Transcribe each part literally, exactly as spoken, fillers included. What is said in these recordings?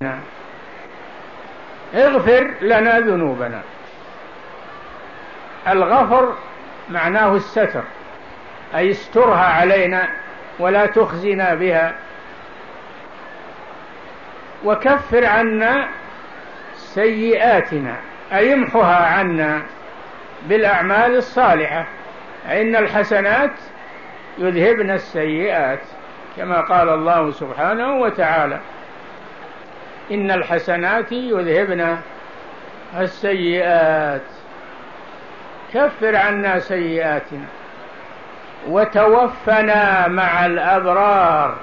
اغفر لنا ذنوبنا. الغفر معناه الستر، أي استرها علينا ولا تخزنا بها، وكفر عنا سيئاتنا، أي امحها عنا بالأعمال الصالحة، إن الحسنات يذهبن السيئات، كما قال الله سبحانه وتعالى: إن الحسنات يذهبن السيئات. كفر عنا سيئاتنا وتوفنا مع الأبرار.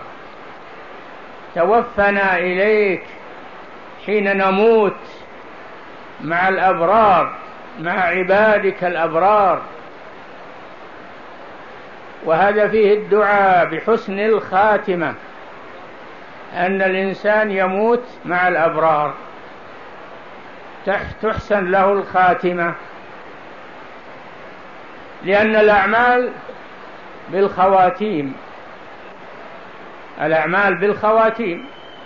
توفنا إليك حين نموت مع الأبرار، مع عبادك الأبرار. وهذا فيه الدعاء بحسن الخاتمة، أن الإنسان يموت مع الأبرار تحسن له الخاتمة، لأن الأعمال بالخواتيم، الأعمال بالخواتيم.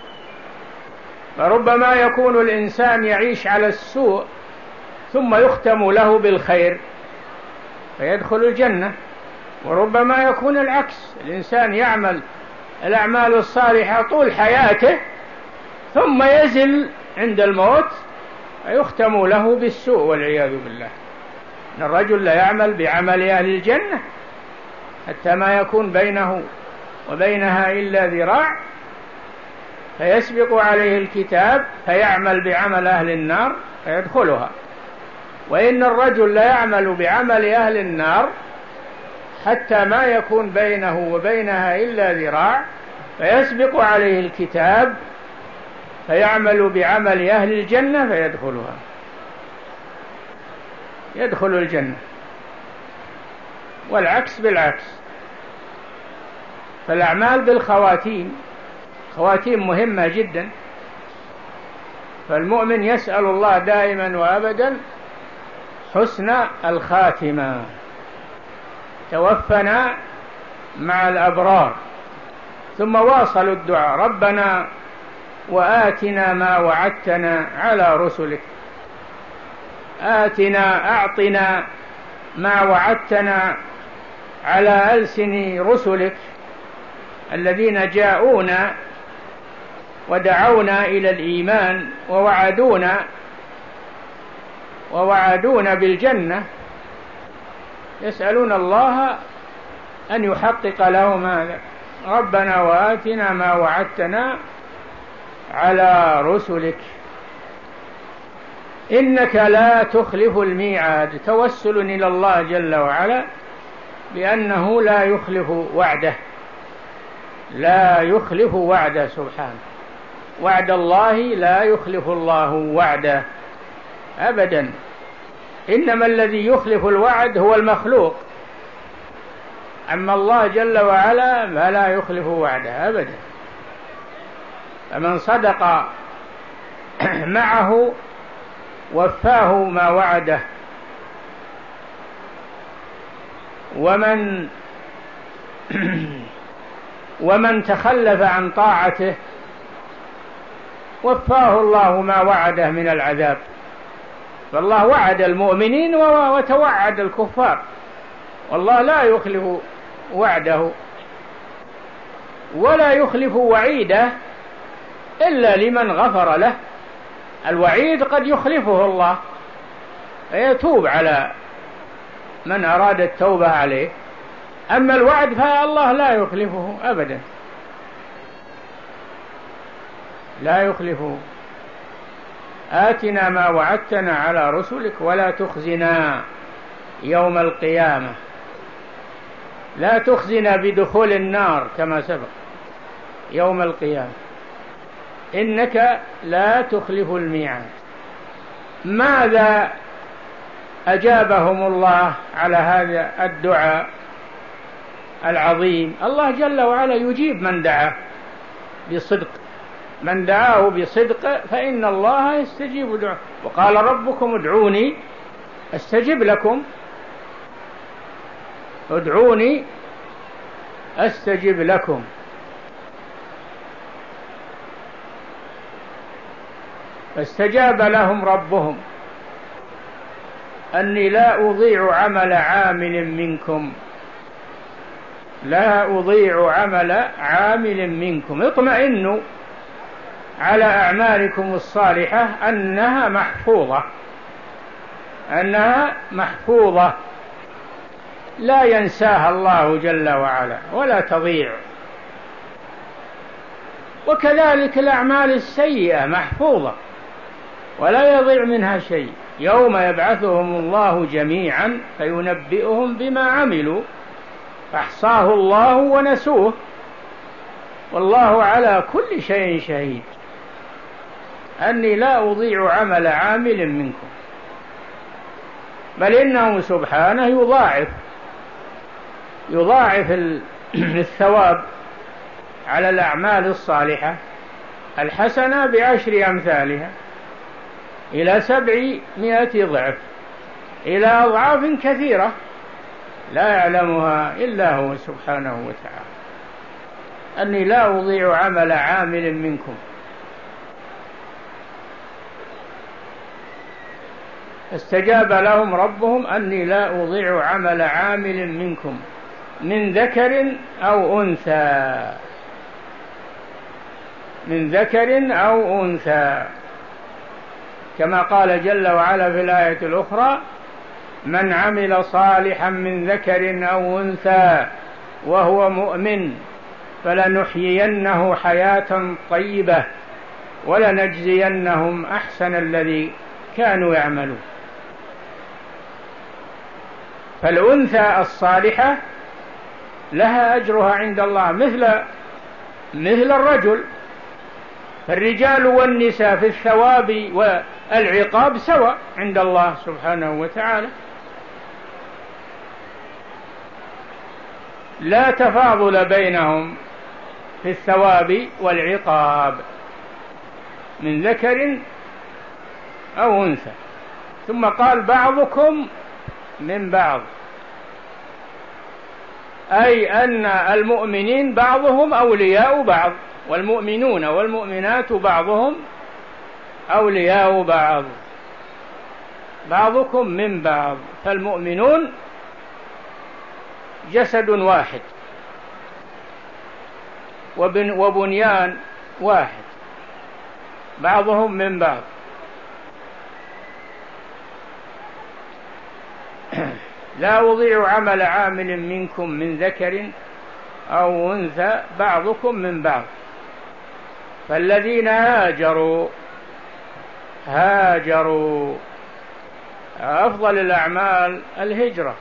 فربما يكون الإنسان يعيش على السوء ثم يختم له بالخير فيدخل الجنة، وربما يكون العكس، الإنسان يعمل الأعمال الصالحة طول حياته ثم يزل عند الموت فيختم له بالسوء والعياذ بالله. إن الرجل لا يعمل بعمل أهل الجنة حتى ما يكون بينه وبينها إلا ذراع فيسبق عليه الكتاب فيعمل بعمل أهل النار فيدخلها. وإن الرجل لا يعمل بعمل أهل النار حتى ما يكون بينه وبينها إلا ذراع فيسبق عليه الكتاب فيعمل بعمل أهل الجنة فيدخلها، يدخل الجنة، والعكس بالعكس. فالأعمال بالخواتيم، خواتيم مهمة جدا، فالمؤمن يسأل الله دائما وأبدا حسن الخاتمة. توفنا مع الأبرار. ثم واصلوا الدعاء: ربنا وآتنا ما وعدتنا على رسلك. آتنا، أعطنا ما وعدتنا على ألسن رسلك الذين جاءونا ودعونا إلى الإيمان ووعدونا ووعدونا بالجنة، يسألون الله أن يحقق لهم هذا. ربنا وآتنا ما وعدتنا على رسلك إنك لا تخلف الميعاد. توسل إلى الله جل وعلا بأنه لا يخلف وعده، لا يخلف وعده سبحانه. وعد الله لا يخلف الله وعده أبدا، إنما الذي يخلف الوعد هو المخلوق، أما الله جل وعلا فلا يخلف وعده أبدا. فمن صدق معه وفاه ما وعده، ومن ومن تخلف عن طاعته وفاه الله ما وعده من العذاب. فالله وعد المؤمنين وتوعد الكفار، والله لا يخلف وعده ولا يخلف وعيده إلا لمن غفر له. الوعيد قد يخلفه الله فيتوب على من أراد التوبة عليه، أما الوعد فالله لا يخلفه أبدا، لا يخلفه. آتنا ما وعدتنا على رسلك ولا تخزنا يوم القيامة. لا تخزنا بدخول النار كما سبق يوم القيامة، إنك لا تخلف الميعاد. ماذا أجابهم الله على هذا الدعاء العظيم؟ الله جل وعلا يجيب من دعاه بصدق، من دعاه بصدق فإن الله يستجيب دعاءه. وقال ربكم ادعوني أستجب لكم، ادعوني أستجب لكم. فاستجاب لهم ربهم أني لا أضيع عمل عامل منكم، لا أضيع عمل عامل منكم، اطمئنوا على أعمالكم الصالحة أنها محفوظة، أنها محفوظة لا ينساها الله جل وعلا ولا تضيع. وكذلك الأعمال السيئة محفوظة ولا يضيع منها شيء، يوم يبعثهم الله جميعا فينبئهم بما عملوا فأحصاه الله ونسوه والله على كل شيء شهيد. أني لا أضيع عمل عامل منكم، بل إنه سبحانه يضاعف يضاعف الثواب على الأعمال الصالحة الحسنة بعشر أمثالها إلى سبعمائة ضعف، إلى أضعاف كثيرة لا يعلمها إلا هو سبحانه وتعالى. أني لا أضيع عمل عامل منكم. استجاب لهم ربهم أني لا أضيع عمل عامل منكم من ذكر أو أنثى، من ذكر أو أنثى، كما قال جل وعلا في الآية الأخرى: من عمل صالحا من ذكر أو أنثى وهو مؤمن فلنحيينه حياة طيبة ولنجزينهم أحسن الذي كانوا يعملون. فالأنثى الصالحة لها أجرها عند الله مثل مثل الرجل، فالرجال والنساء في الثواب والعقاب سواء عند الله سبحانه وتعالى، لا تفاضل بينهم في الثواب والعقاب من ذكر أو أنثى. ثم قال: بعضكم من بعض، أي أن المؤمنين بعضهم أولياء بعض، والمؤمنون والمؤمنات بعضهم أولياء بعض، بعضكم من بعض. فالمؤمنون جسد واحد وبنيان واحد، بعضهم من بعض. لا أضيع عمل عامل منكم من ذكر أو أنثى بعضكم من بعض. فالذين هاجروا هاجروا أفضل الأعمال الهجرة،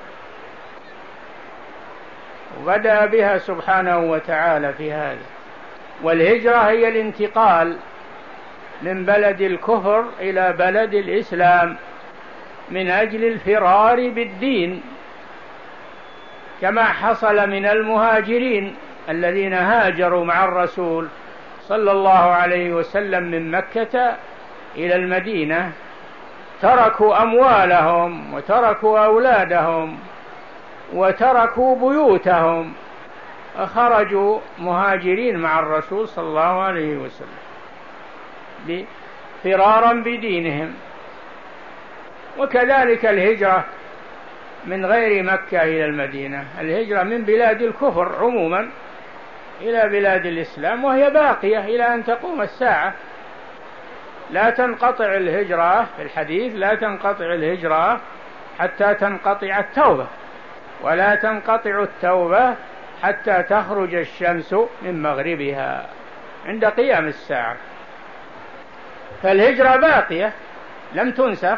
وبدأ بها سبحانه وتعالى في هذا. والهجرة هي الانتقال من بلد الكفر إلى بلد الإسلام من أجل الفرار بالدين، كما حصل من المهاجرين الذين هاجروا مع الرسول صلى الله عليه وسلم من مكة إلى المدينة، تركوا أموالهم وتركوا أولادهم وتركوا بيوتهم، خرجوا مهاجرين مع الرسول صلى الله عليه وسلم فرارا بدينهم. وكذلك الهجرة من غير مكة إلى المدينة، الهجرة من بلاد الكفر عموما إلى بلاد الإسلام، وهي باقية إلى أن تقوم الساعة. لا تنقطع الهجرة في الحديث: لا تنقطع الهجرة حتى تنقطع التوبة، ولا تنقطع التوبة حتى تخرج الشمس من مغربها عند قيام الساعة. فالهجرة باقية لم تنسخ.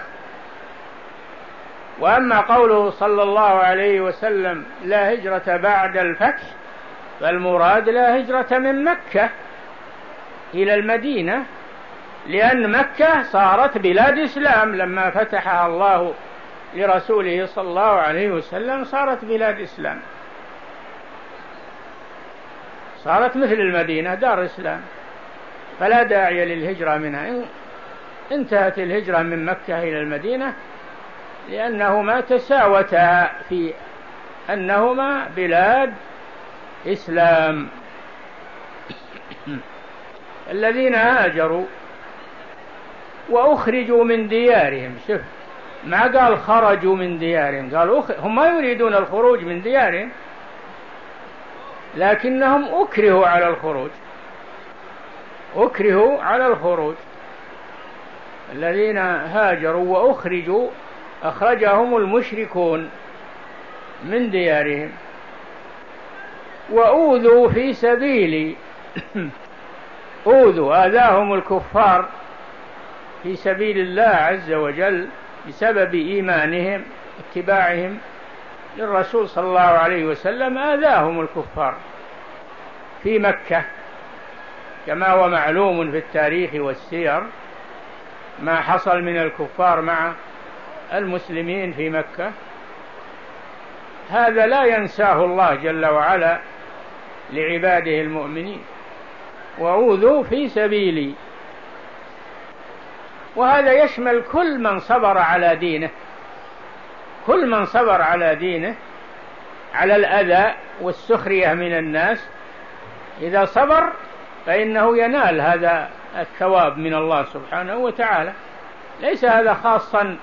وأما قوله صلى الله عليه وسلم: لا هجرة بعد الفتح، فالمراد لا هجرة من مكة إلى المدينة، لأن مكة صارت بلاد إسلام لما فتحها الله لرسوله صلى الله عليه وسلم، صارت بلاد إسلام، صارت مثل المدينة دار إسلام، فلا داعي للهجرة منها. انتهت الهجرة من مكة إلى المدينة لأنهما تساوتا في أنهما بلاد إسلام. الذين هاجروا وأخرجوا من ديارهم. شوف، ما قال خرجوا من ديارهم، قال أخ... هم ما يريدون الخروج من ديارهم، لكنهم أكرهوا على الخروج، أكرهوا على الخروج. الذين هاجروا وأخرجوا أخرجهم المشركون من ديارهم. وأوذوا في سبيلي أوذوا، آذاهم الكفار في سبيل الله عز وجل بسبب إيمانهم اتباعهم للرسول صلى الله عليه وسلم. آذاهم الكفار في مكة، كما هو معلوم في التاريخ والسير ما حصل من الكفار مع المسلمين في مكة. هذا لا ينساه الله جل وعلا لعباده المؤمنين. وأوذوا في سبيلي، وهذا يشمل كل من صبر على دينه، كل من صبر على دينه على الأذى والسخرية من الناس، إذا صبر فإنه ينال هذا الثواب من الله سبحانه وتعالى. ليس هذا خاصا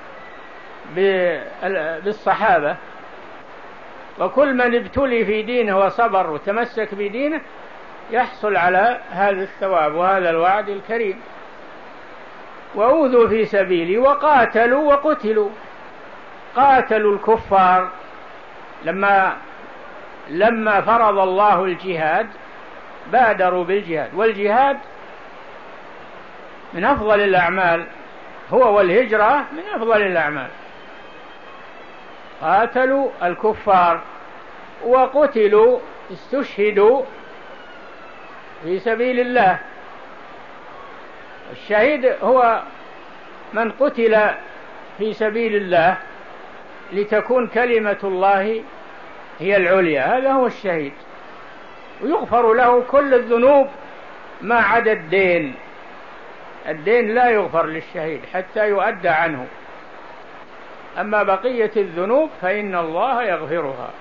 بالصحابة، وكل من ابتلي في دينه وصبر وتمسك بدينه يحصل على هذا الثواب وهذا الوعد الكريم. وأوذوا في سبيلي وقاتلوا وقتلوا. قاتلوا الكفار لما لما فرض الله الجهاد بادروا بالجهاد، والجهاد من أفضل الأعمال، هو والهجرة من أفضل الأعمال. قاتلوا الكفار وقتلوا، استشهدوا في سبيل الله. الشهيد هو من قتل في سبيل الله لتكون كلمة الله هي العليا، هذا هو الشهيد. ويغفر له كل الذنوب ما عدا الدين. الدين لا يغفر للشهيد حتى يؤدى عنه، أما بقية الذنوب فإن الله يغفرها.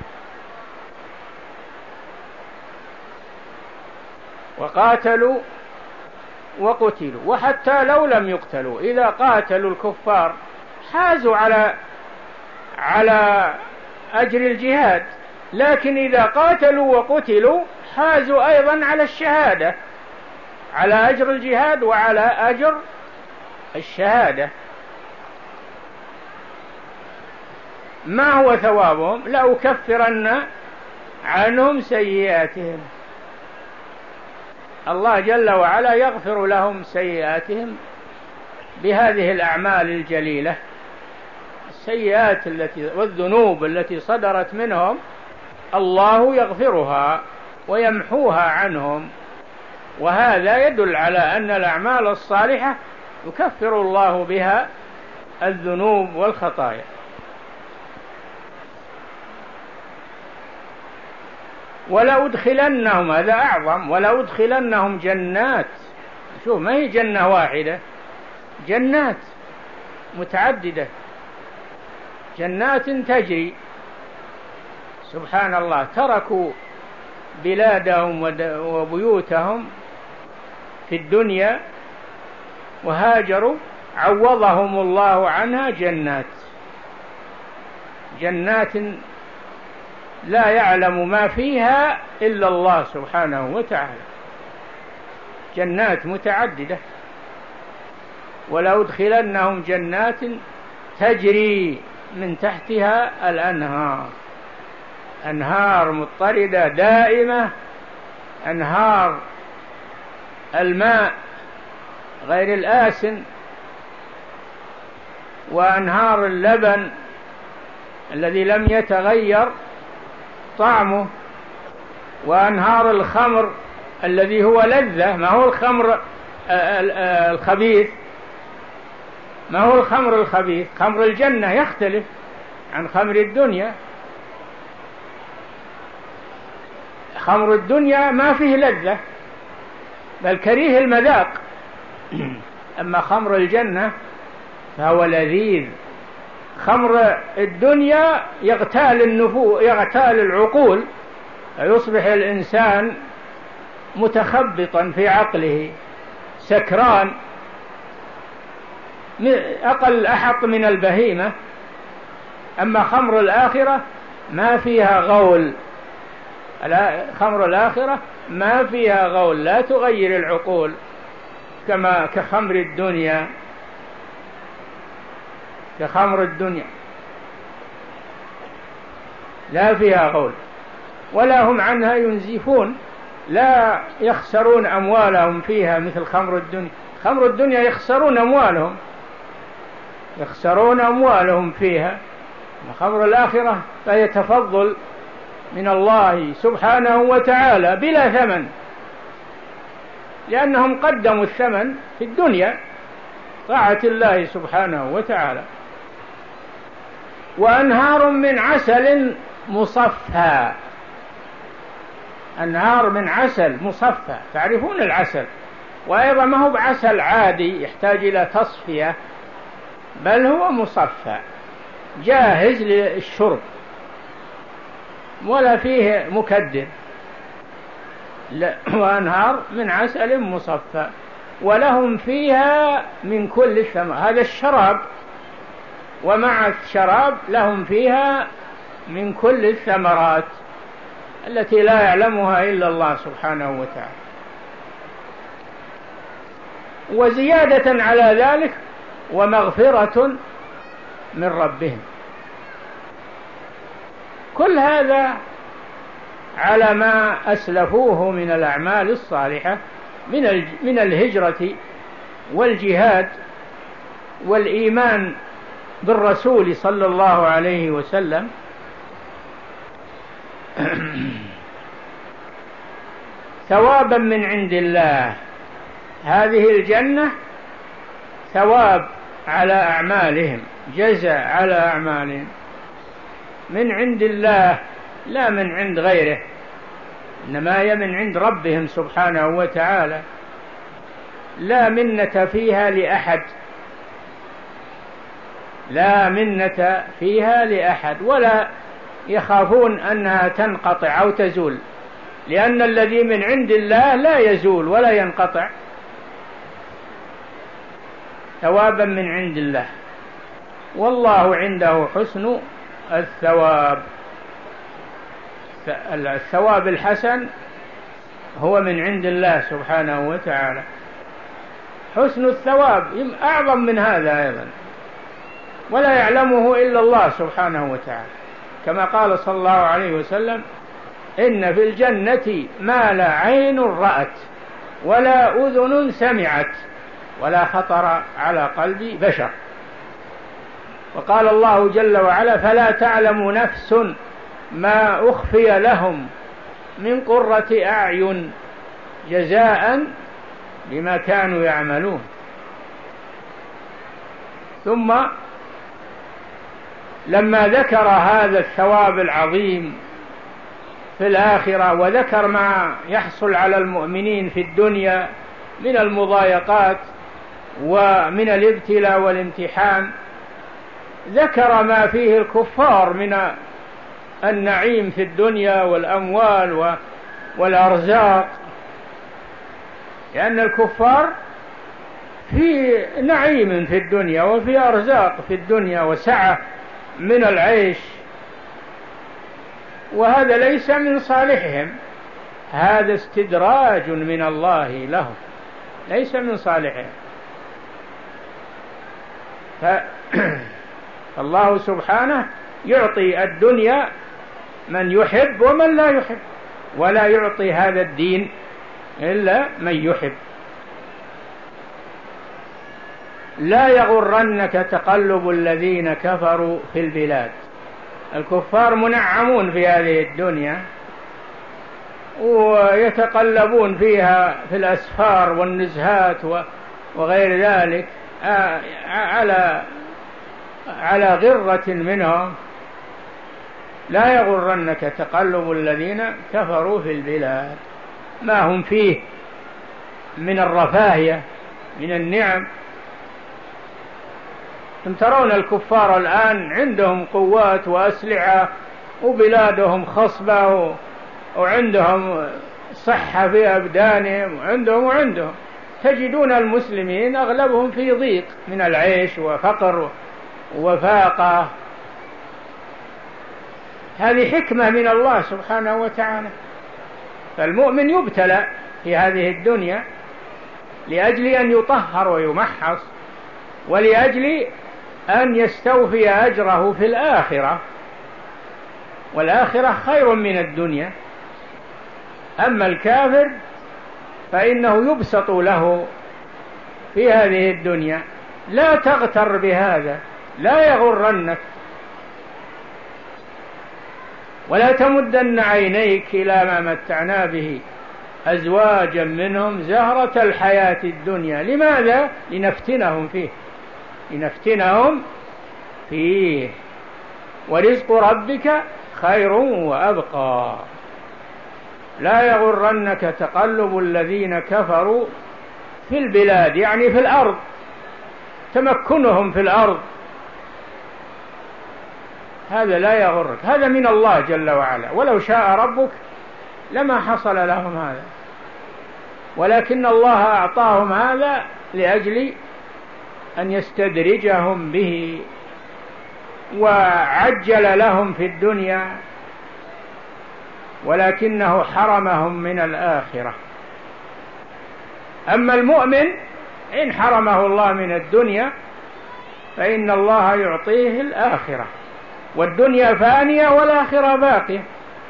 وقاتلوا وقتلوا. وحتى لو لم يقتلوا، إذا قاتلوا الكفار حازوا على على أجر الجهاد، لكن إذا قاتلوا وقتلوا حازوا أيضا على الشهادة، على أجر الجهاد وعلى أجر الشهادة. ما هو ثوابهم؟ لأكفرن عنهم سيئاتهم. الله جل وعلا يغفر لهم سيئاتهم بهذه الأعمال الجليلة. السيئات التي والذنوب التي صدرت منهم الله يغفرها ويمحوها عنهم، وهذا يدل على أن الأعمال الصالحة يكفر الله بها الذنوب والخطايا. ولأدخلنهم، هذا أعظم، ولأدخلنهم جنات. شوف، ما هي جنة واحدة، جنات متعددة، جنات تجري. سبحان الله، تركوا بلادهم وبيوتهم في الدنيا وهاجروا، عوضهم الله عنها جنات، جنات لا يعلم ما فيها إلا الله سبحانه وتعالى، جنات متعددة. ولأدخلنهم جنات تجري من تحتها الأنهار، أنهار مضطردة دائمة، أنهار الماء غير الآسن، وأنهار اللبن الذي لم يتغير طعمه، وأنهار الخمر الذي هو لذة، ما هو الخمر الخبيث، ما هو الخمر الخبيث. خمر الجنة يختلف عن خمر الدنيا. خمر الدنيا ما فيه لذة بل كريه المذاق، أما خمر الجنة فهو لذيذ. خمر الدنيا يغتال النفو يغتال العقول، يصبح الإنسان متخبطا في عقله، سكران. أقل أحط من البهيمة. أما خمر الآخرة ما فيها غول، خمر الآخرة ما فيها غول، لا تغير العقول كما كخمر الدنيا، كخمر الدنيا لا فيها غول ولا هم عنها ينزفون، لا يخسرون أموالهم فيها مثل خمر الدنيا. خمر الدنيا يخسرون أموالهم يخسرون أموالهم فيها. خمر الآخرة فهي تفضل من الله سبحانه وتعالى بلا ثمن، لأنهم قدموا الثمن في الدنيا طاعة الله سبحانه وتعالى. وأنهار من عسل مصفى، أنهار من عسل مصفى، تعرفون العسل، وأيضا ما هو بعسل عادي يحتاج إلى تصفية، بل هو مصفى جاهز للشرب ولا فيه مكدر. وأنهار من عسل مصفى ولهم فيها من كل الثمر، هذا الشراب، ومع الشراب لهم فيها من كل الثمرات التي لا يعلمها إلا الله سبحانه وتعالى. وزيادة على ذلك ومغفرة من ربهم. كل هذا على ما أسلفوه من الأعمال الصالحة من من الهجرة والجهاد والإيمان بالرسول صلى الله عليه وسلم. ثوابا من عند الله، هذه الجنة ثواب على أعمالهم، جزاء على أعمالهم من عند الله لا من عند غيره، إنما هي من عند ربهم سبحانه وتعالى، لا منة فيها لأحد، لا منة فيها لأحد، ولا يخافون أنها تنقطع أو تزول، لأن الذي من عند الله لا يزول ولا ينقطع. ثوابا من عند الله، والله عنده حسن الثواب. الثواب الحسن هو من عند الله سبحانه وتعالى. حسن الثواب أعظم من هذا أيضا، ولا يعلمه إلا الله سبحانه وتعالى، كما قال صلى الله عليه وسلم: إن في الجنة ما لا عين رأت ولا أذن سمعت ولا خطر على قلب بشر. وقال الله جل وعلا: فلا تعلم نفس ما أخفي لهم من قرة أعين جزاء بما كانوا يعملون. ثم لما ذكر هذا الثواب العظيم في الآخرة وذكر ما يحصل على المؤمنين في الدنيا من المضايقات ومن الابتلاء والامتحان، ذكر ما فيه الكفار من النعيم في الدنيا والأموال والأرزاق، لأن الكفار في نعيم في الدنيا وفي أرزاق في الدنيا وسعة من العيش، وهذا ليس من صالحهم، هذا استدراج من الله لهم، ليس من صالحهم. فالله سبحانه يعطي الدنيا من يحب ومن لا يحب، ولا يعطي هذا الدين إلا من يحب. لا يغرنك تقلب الذين كفروا في البلاد. الكفار منعمون في هذه الدنيا ويتقلبون فيها في الأسفار والنزهات وغير ذلك على على غرة منهم. لا يغرنك تقلب الذين كفروا في البلاد، ما هم فيه من الرفاهية من النعم. أنتم ترون الكفار الآن عندهم قوات وأسلحة وبلادهم خصبة وعندهم صحة في أبدانهم وعندهم وعندهم تجدون المسلمين أغلبهم في ضيق من العيش وفقر وفاقة. هذه حكمة من الله سبحانه وتعالى. فالمؤمن يبتلى في هذه الدنيا لأجل أن يطهر ويمحص، ولأجل أن يستوفي أجره في الآخرة، والآخرة خير من الدنيا. أما الكافر فإنه يبسط له في هذه الدنيا. لا تغتر بهذا، لا يغرنك، ولا تمدن عينيك إلى ما متعنا به أزواجا منهم زهرة الحياة الدنيا. لماذا؟ لنفتنهم فيه، لنفتنهم فيه. ورزق ربك خير وأبقى. لا يغرنك تقلب الذين كفروا في البلاد، يعني في الأرض، تمكنهم في الأرض، هذا لا يغرك، هذا من الله جل وعلا. ولو شاء ربك لما حصل لهم هذا، ولكن الله أعطاهم هذا لأجل أن يستدرجهم به، وعجل لهم في الدنيا، ولكنه حرمهم من الآخرة. أما المؤمن إن حرمه الله من الدنيا فإن الله يعطيه الآخرة، والدنيا فانية والآخرة باقية،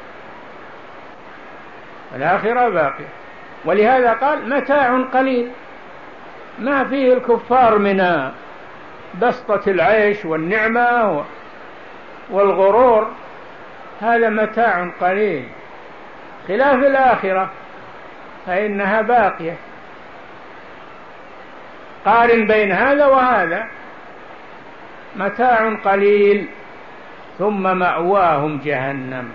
الآخرة باقية. ولهذا قال متاع قليل، ما فيه الكفار من بسطة العيش والنعمة والغرور، هذا متاع قليل، خلاف الآخرة فإنها باقية. قارن بين هذا وهذا، متاع قليل ثم مأواهم جهنم.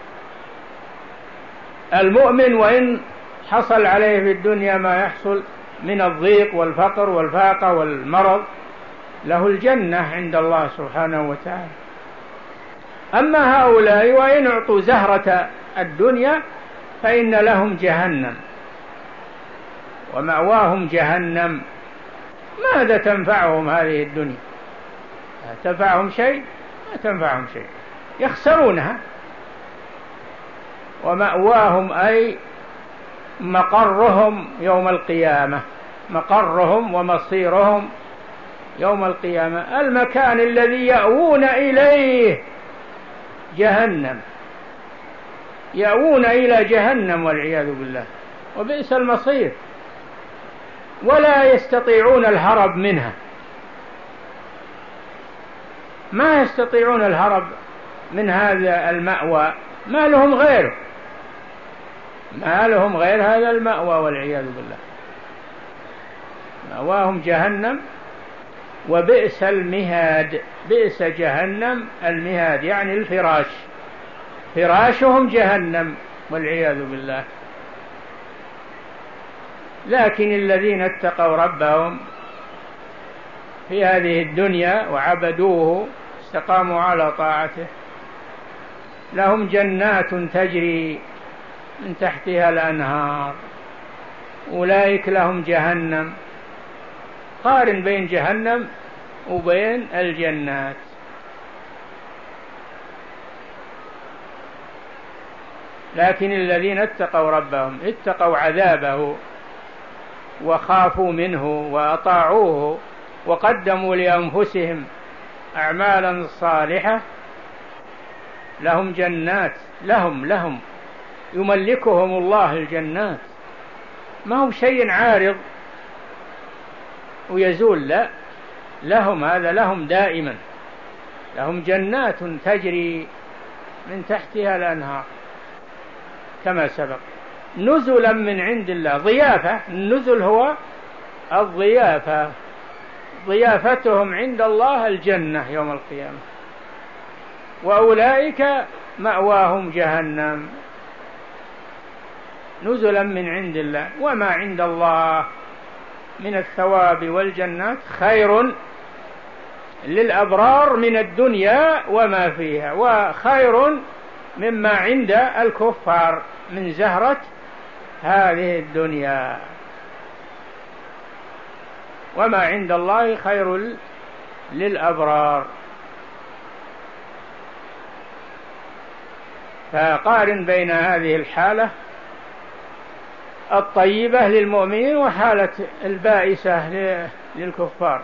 المؤمن وإن حصل عليه في الدنيا ما يحصل من الضيق والفقر والفاقة والمرض، له الجنة عند الله سبحانه وتعالى. أما هؤلاء وإن أعطوا زهرة الدنيا فإن لهم جهنم ومأواهم جهنم. ماذا تنفعهم هذه الدنيا؟ لا تنفعهم شيء، ما تنفعهم شيء، يخسرونها. ومأواهم أي مقرهم يوم القيامة، مقرهم ومصيرهم يوم القيامة، المكان الذي يأوون إليه جهنم، يأوون إلى جهنم والعياذ بالله، وبئس المصير. ولا يستطيعون الهرب منها، ما يستطيعون الهرب من هذا المأوى، ما لهم غيره، ما لهم غير هذا المأوى والعياذ بالله. مأواهم جهنم وبئس المهاد. بئس جهنم المهاد يعني الفراش، فراشهم جهنم والعياذ بالله. لكن الذين اتقوا ربهم في هذه الدنيا وعبدوه استقاموا على طاعته لهم جنات تجري من تحتها الأنهار، أولئك لهم جهنم. قارن بين جهنم وبين الجنات. لكن الذين اتقوا ربهم اتقوا عذابه وخافوا منه وأطاعوه وقدموا لأنفسهم أعمالا صالحة لهم جنات، لهم لهم يملكهم الله الجنات، ما هو شيء عارض ويزول، لا، لهم، هذا لهم دائما، لهم جنات تجري من تحتها الأنهار كما سبق، نزلا من عند الله. ضيافة، النزل هو الضيافة، ضيافتهم عند الله الجنة يوم القيامة. وأولئك مأواهم جهنم نزلا من عند الله. وما عند الله من الثواب والجنات خير للأبرار من الدنيا وما فيها، وخير مما عند الكفار من زهرة هذه الدنيا. وما عند الله خير للأبرار. فقارن بين هذه الحالة الطيبة للمؤمنين وحالة البائسة للكفار.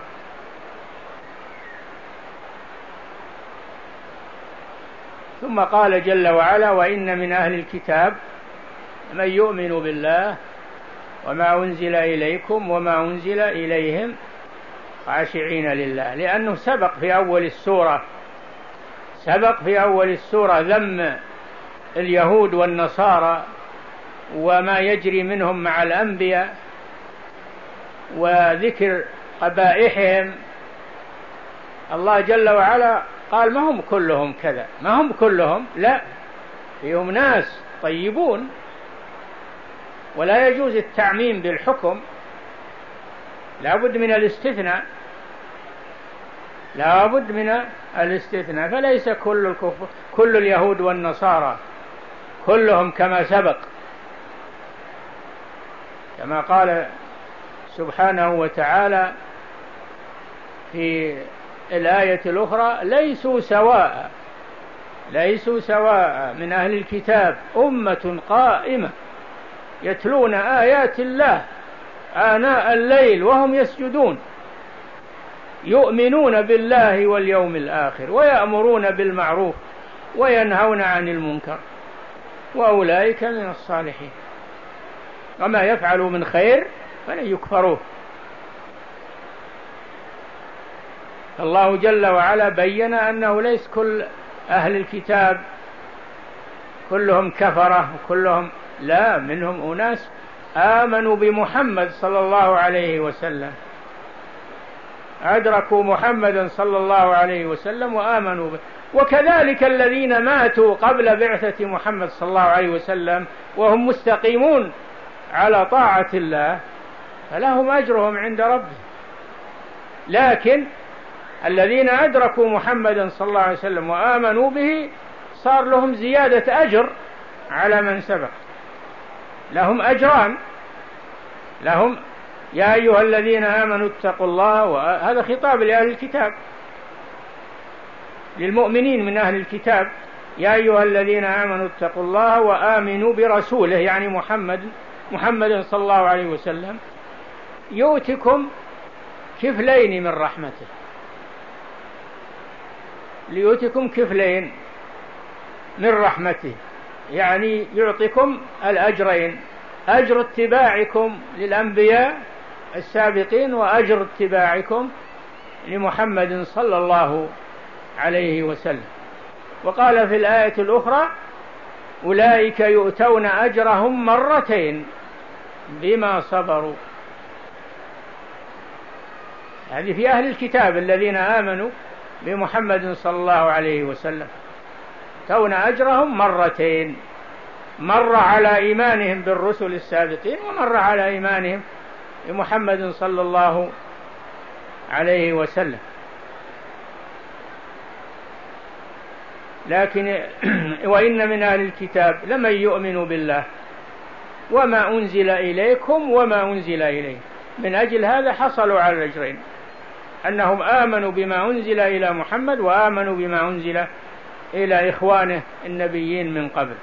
ثم قال جل وعلا: وإن من أهل الكتاب من يؤمن بالله وما أنزل إليكم وما أنزل إليهم خاشعين لله، لأنه سبق في أول السورة سبق في أول السورة ذم اليهود والنصارى وما يجري منهم مع الأنبياء وذكر قبائحهم. الله جل وعلا قال: ما هم كلهم كذا، ما هم كلهم، لا، فيهم ناس طيبون، ولا يجوز التعميم بالحكم، لا بد من الاستثناء، لا بد من الاستثناء. فليس كل الكفر كل اليهود والنصارى كلهم كما سبق، كما قال سبحانه وتعالى في الآية الأخرى: ليسوا سواء ليسوا سواء من أهل الكتاب أمة قائمة يتلون آيات الله آناء الليل وهم يسجدون يؤمنون بالله واليوم الآخر ويأمرون بالمعروف وينهون عن المنكر وأولئك من الصالحين وما يفعلوا من خير فلن يكفروه. الله جل وعلا بين أنه ليس كل أهل الكتاب كلهم كفرة وكلهم، لا، منهم أناس آمنوا بمحمد صلى الله عليه وسلم، أدركوا محمدا صلى الله عليه وسلم وآمنوا به. وكذلك الذين ماتوا قبل بعثة محمد صلى الله عليه وسلم وهم مستقيمون على طاعة الله فلهم أجرهم عند ربهم. لكن الذين أدركوا محمدا صلى الله عليه وسلم وآمنوا به صار لهم زيادة أجر على من سبق، لهم أجران، لهم يا أيها الذين آمنوا اتقوا الله، وهذا خطاب لأهل الكتاب، للمؤمنين من أهل الكتاب: يا أيها الذين آمنوا اتقوا الله وآمنوا برسوله، يعني محمد محمد صلى الله عليه وسلم، يؤتكم كفلين من رحمته، ليؤتكم كفلين من رحمته، يعني يعطيكم الأجرين: أجر اتباعكم للأنبياء السابقين وأجر اتباعكم لمحمد صلى الله عليه وسلم. وقال في الآية الأخرى: أولئك يؤتون أجرهم مرتين بما صبروا. هذه في أهل الكتاب الذين آمنوا بمحمد صلى الله عليه وسلم، يؤتون أجرهم مرتين، مر على إيمانهم بالرسل السابقين ومر على إيمانهم بمحمد صلى الله عليه وسلم. لكن وإن من أهل الكتاب لمن يؤمن بالله وما أنزل إليكم وما أنزل إليه. من أجل هذا حصلوا على الأجرين، أنهم آمنوا بما أنزل إلى محمد وآمنوا بما أنزل إلى إخوانه النبيين من قبل.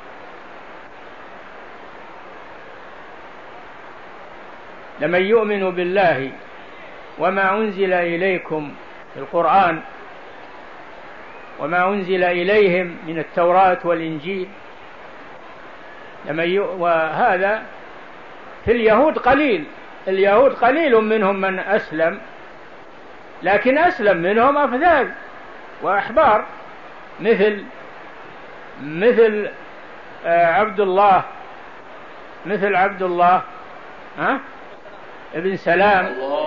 لمن يؤمن بالله وما أنزل إليكم في القرآن وما أنزل إليهم من التوراة والإنجيل، لمن ي... وهذا في اليهود قليل، اليهود قليل منهم من أسلم، لكن أسلم منهم أفذاذ وأحبار، مثل مثل عبد الله مثل عبد الله ها ابن سلام